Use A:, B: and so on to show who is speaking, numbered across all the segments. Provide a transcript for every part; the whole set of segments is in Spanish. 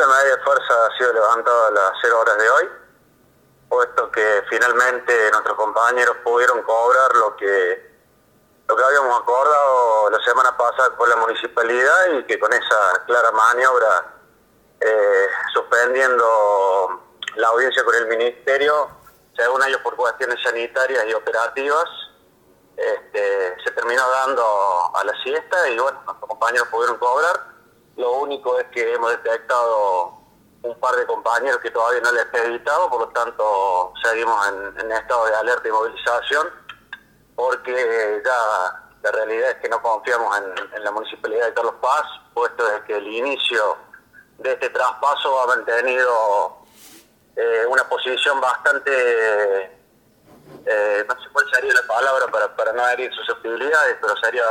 A: la medida de fuerza ha sido levantada a las 0 horas de hoy, puesto que finalmente nuestros compañeros pudieron cobrar lo que habíamos acordado la semana pasada con la municipalidad, y que con esa clara maniobra, suspendiendo la audiencia con el ministerio, según ellos por cuestiones sanitarias y operativas, se terminó dando a la siesta y bueno, nuestros compañeros pudieron cobrar. Lo único es que hemos detectado un par de compañeros que todavía no les he editado, por lo tanto seguimos en estado de alerta y movilización, porque ya la realidad es que no confiamos en la Municipalidad de Carlos Paz, puesto desde que el inicio de este traspaso ha mantenido una posición bastante, no sé cuál sería la palabra para no herir susceptibilidades, pero sería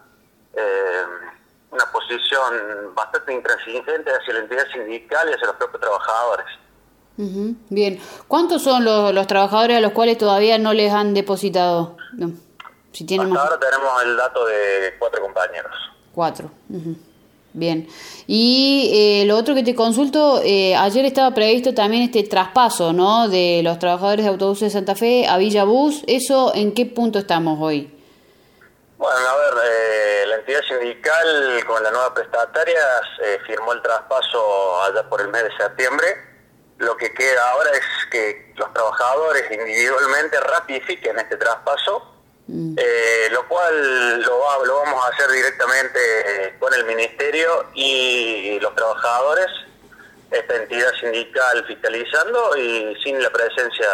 A: una posición bastante intransigente hacia la entidad sindical y hacia los propios trabajadores.
B: Bien. ¿Cuántos son los trabajadores a los cuales todavía no les han depositado? No. Si tienen
A: Hasta
B: más...
A: ahora tenemos el dato de 4 compañeros.
B: 4. Bien. Y lo otro que te consulto, ayer estaba previsto también este traspaso, ¿no?, de los trabajadores de Autobuses de Santa Fe a Villa Bus. ¿Eso en qué punto estamos hoy?
A: Bueno, a ver, la entidad sindical con la nueva prestataria firmó el traspaso allá por el mes de septiembre. Lo que queda ahora es que los trabajadores individualmente ratifiquen este traspaso, lo cual lo vamos a hacer directamente con el ministerio y los trabajadores, esta entidad sindical fiscalizando y sin la presencia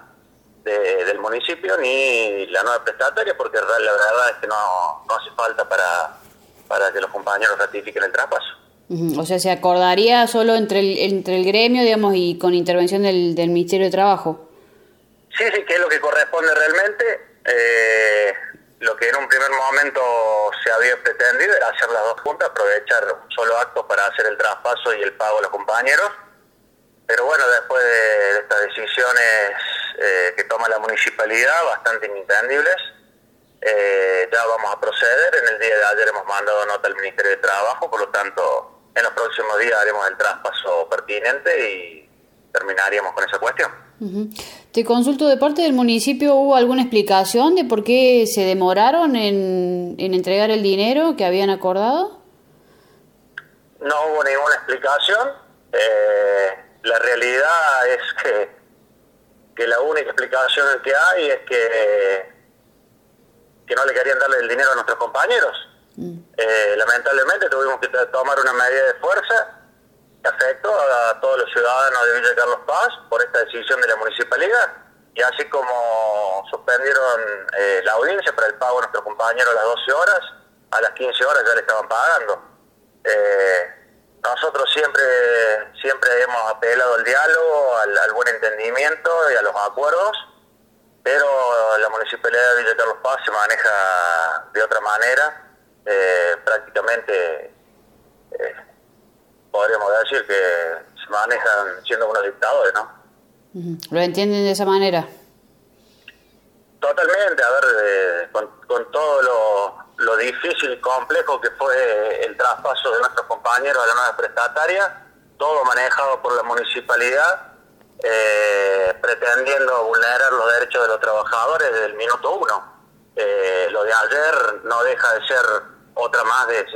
A: del municipio ni la nueva prestataria, porque la verdad es que no hace falta para que los compañeros ratifiquen el traspaso.
B: O sea, se acordaría solo entre el gremio, digamos, y con intervención del Ministerio de Trabajo.
A: Sí, que es lo que corresponde realmente. Lo que en un primer momento se había pretendido era hacer las dos juntas, aprovechar un solo acto para hacer el traspaso y el pago a los compañeros. Pero bueno, después de estas decisiones que toma la municipalidad, bastante inentendibles, ya vamos a proceder. En el día de ayer hemos mandado nota al Ministerio de Trabajo, por lo tanto, en los próximos días haremos el traspaso pertinente y terminaríamos con esa cuestión.
B: Te consulto, ¿de parte del municipio hubo alguna explicación de por qué se demoraron en entregar el dinero que habían acordado?
A: No hubo ninguna explicación. La realidad es que la única explicación que hay es que no le querían darle el dinero a nuestros compañeros. Lamentablemente tuvimos que tomar una medida de fuerza que afectó a todos los ciudadanos de Villa Carlos Paz por esta decisión de la municipalidad, y así como suspendieron la audiencia para el pago a nuestros compañeros a las 12 horas, a las 15 horas ya le estaban pagando. Nosotros siempre hemos apelado al diálogo, al buen entendimiento y a los acuerdos, pero la Municipalidad de Villa Carlos Paz se maneja de otra manera. Prácticamente podríamos decir que se manejan siendo unos dictadores, ¿no?
B: ¿Lo entienden de esa manera?
A: Totalmente. A ver, con todo lo difícil y complejo que fue el traspaso de nuestros compañeros a la nueva prestataria, todo manejado por la municipalidad, pretendiendo vulnerar los derechos de los trabajadores desde el minuto 1. Lo de ayer no deja de ser otra más de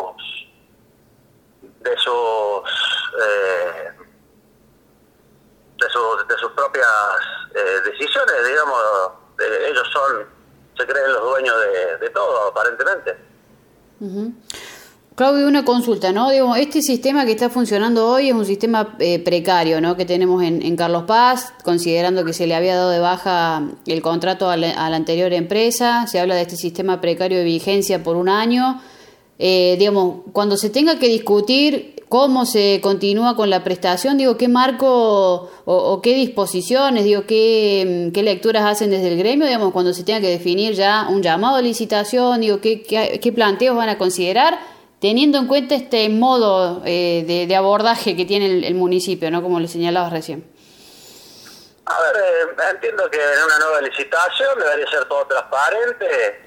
A: sus propias decisiones, digamos. Ellos se creen los dueños de todo, aparentemente.
B: Claudio, una consulta, ¿no? Digo, este sistema que está funcionando hoy es un sistema precario, ¿no?, que tenemos en Carlos Paz, considerando que se le había dado de baja el contrato a la anterior empresa. Se habla de este sistema precario de vigencia por 1 año. Digamos, cuando se tenga que discutir cómo se continúa con la prestación, digo, ¿qué marco o qué disposiciones, digo, qué lecturas hacen desde el gremio, digamos, cuando se tenga que definir ya un llamado a licitación, digo, qué planteos van a considerar, teniendo en cuenta este modo de abordaje que tiene el municipio, ¿no?, como le señalabas recién?
A: A ver, entiendo que en una nueva licitación debería ser todo transparente,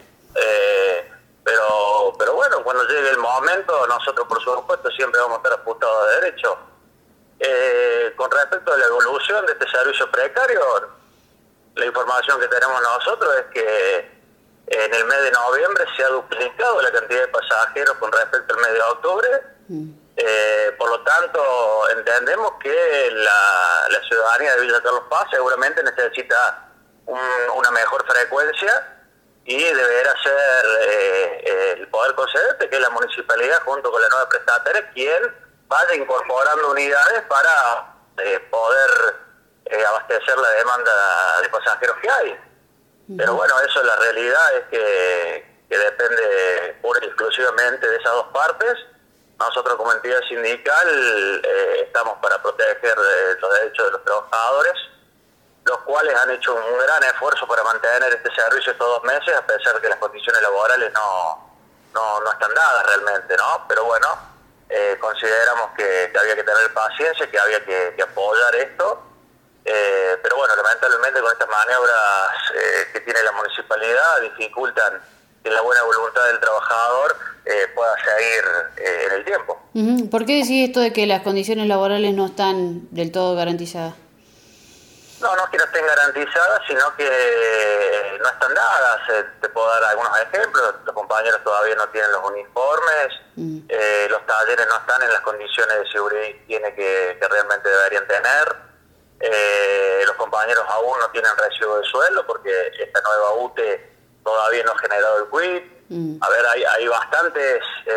A: pero bueno, cuando llegue el momento, nosotros por supuesto siempre vamos a estar ajustados de derecho. Con respecto a la evolución de este servicio precario, la información que tenemos nosotros es que en el mes de noviembre se ha duplicado la cantidad de pasajeros con respecto al mes de octubre. Por lo tanto, entendemos que la ciudadanía de Villa Carlos Paz seguramente necesita una mejor frecuencia y deberá ser el Poder Concedente, que es la municipalidad, junto con la nueva prestataria, quien vaya incorporando unidades para poder abastecer la demanda de pasajeros que hay. Pero bueno, eso, la realidad es que depende pura y exclusivamente de esas dos partes. Nosotros como entidad sindical estamos para proteger los derechos de los trabajadores, los cuales han hecho un gran esfuerzo para mantener este servicio estos 2 meses, a pesar de que las condiciones laborales no están dadas realmente, ¿no? Pero bueno, consideramos que había que tener paciencia, que había que apoyar esto. Pero bueno, lamentablemente con estas maniobras que tiene la municipalidad dificultan que la buena voluntad del trabajador pueda seguir en el tiempo.
B: ¿Por qué decís esto de que las condiciones laborales no están del todo garantizadas?
A: No es que no estén garantizadas, sino que no están dadas. Te puedo dar algunos ejemplos. Los compañeros todavía no tienen los uniformes, los talleres no están en las condiciones de seguridad y higiene que realmente deberían tener. Los compañeros aún no tienen recibo de sueldo porque esta nueva UTE todavía no ha generado el quit. A ver, hay bastantes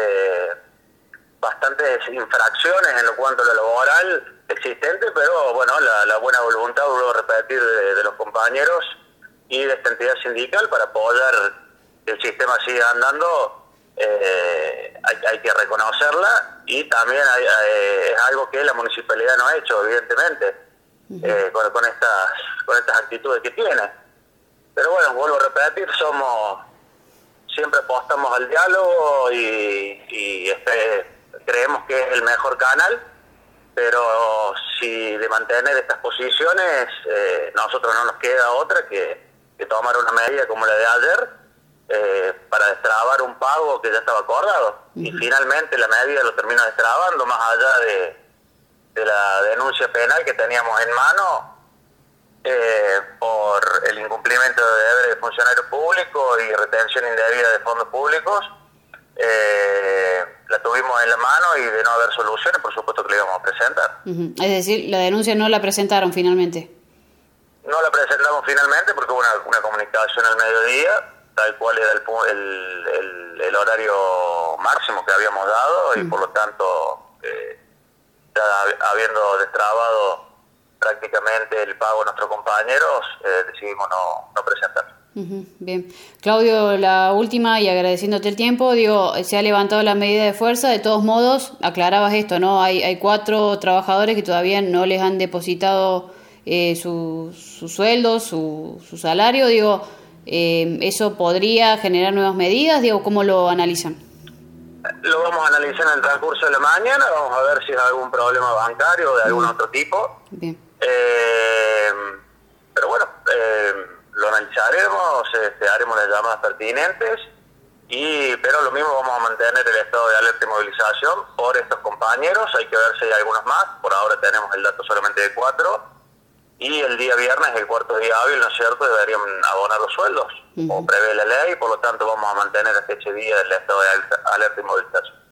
A: infracciones en lo cuanto a lo laboral existente, pero bueno, la buena voluntad, vuelvo a repetir, de los compañeros y de esta entidad sindical para apoyar que el sistema siga andando, hay que reconocerla, y también es algo que la municipalidad no ha hecho, evidentemente, con estas actitudes que tiene. Pero bueno, vuelvo a repetir, siempre apostamos al diálogo y creemos que es el mejor canal, pero si de mantener estas posiciones, nosotros no nos queda otra que tomar una medida como la de ayer para destrabar un pago que ya estaba acordado. Y finalmente la medida lo termina destrabando, más allá de la denuncia penal que teníamos en mano por el incumplimiento de deberes de funcionarios públicos y retención indebida de fondos públicos. La tuvimos en la mano y de no haber soluciones, por supuesto que la íbamos a presentar.
B: Es decir, la denuncia no la presentaron finalmente.
A: No la presentamos finalmente porque hubo una comunicación al mediodía, tal cual era el horario máximo que habíamos dado, y por lo tanto, ya habiendo destrabado prácticamente el pago a nuestros compañeros, decidimos no presentar.
B: Bien. Claudio, la última, y agradeciéndote el tiempo, se ha levantado la medida de fuerza. De todos modos, aclarabas esto, ¿no? Hay 4 trabajadores que todavía no les han depositado su sueldo, su salario. ¿Eso podría generar nuevas medidas? ¿Cómo lo analizan?
A: Lo vamos a analizar en el transcurso de la mañana, vamos a ver si hay algún problema bancario o de algún otro tipo.
B: Bien.
A: Pero bueno, lo analizaremos, haremos las llamadas pertinentes, pero lo mismo, vamos a mantener el estado de alerta y movilización por estos compañeros. Hay que ver si hay algunos más. Por ahora tenemos el dato solamente de 4, y el día viernes, el cuarto día hábil, ¿no es cierto?, deberían abonar los sueldos, como prevé la ley. Por lo tanto, vamos a mantener hasta ese día el estado de alerta y movilización.